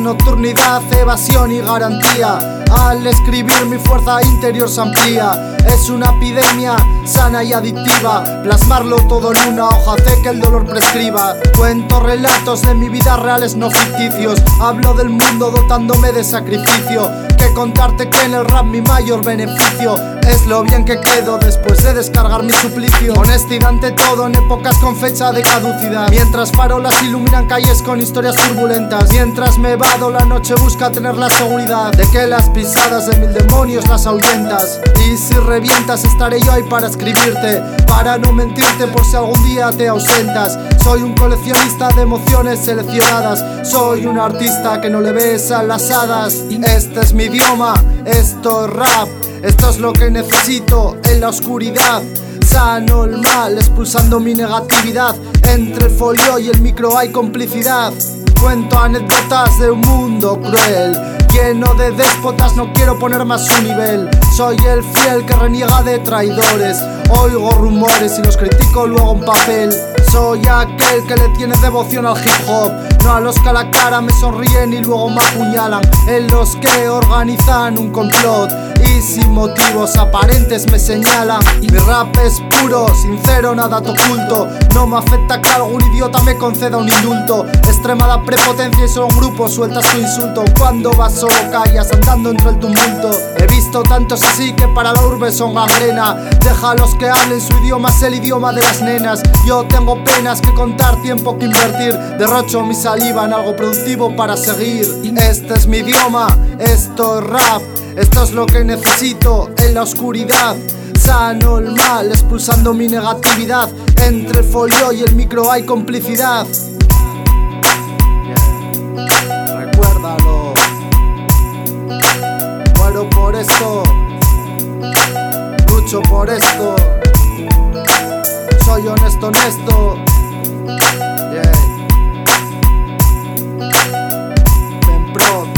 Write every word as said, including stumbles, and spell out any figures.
nocturnidad, evasión y garantía. Al escribir mi fuerza interior se amplía. Es una epidemia sana y adictiva. Plasmarlo todo en una hoja hace que el dolor prescriba. Cuento relatos de mi vida reales, no ficticios. Hablo del mundo dotándome de sacrificio. Que contarte que en el rap mi mayor beneficio es lo bien que quedo después de descargar mi suplicio. Honestidad ante todo en épocas con fecha de caducidad. Mientras farolas iluminan calles con historias turbulentas. Mientras me vado la noche busca tener la seguridad de que las pisadas de mil demonios las ahuyentas. Y si revientas estaré yo ahí para escribirte, para no mentirte por si algún día te ausentas. Soy un coleccionista de emociones seleccionadas. Soy un artista que no le besa las hadas. Este es mi idioma, esto es rap. Esto es lo que necesito en la oscuridad. Sano el mal, expulsando mi negatividad. Entre el folio y el micro hay complicidad. Cuento anécdotas de un mundo cruel, lleno de déspotas, no quiero poner más su nivel. Soy el fiel que reniega de traidores. Oigo rumores y los critico luego en papel. Soy aquel que le tiene devoción al hip hop, no a los que a la cara me sonríen y luego me apuñalan. En los que organizan un complot y sin motivos aparentes me señalan. Mi rap es puro, sincero, nada te oculto. No me afecta que algún idiota me conceda un indulto. Extremada prepotencia y solo un grupo suelta su insulto. Cuando vas solo callas andando entre el tumulto. He visto tantos así que para la urbe son gangrena. Déjalos que hablen su idioma, es el idioma de las nenas. Yo tengo penas que contar, tiempo que invertir. Derrocho mi saliva en algo productivo para seguir. Este es mi idioma, esto es rap. Esto es lo que necesito en la oscuridad. Sano el mal, expulsando mi negatividad. Entre el folio y el micro hay complicidad. Yeah. Recuérdalo. Muero por esto, lucho por esto. Soy honesto, honesto. Yeah. Ben Pro.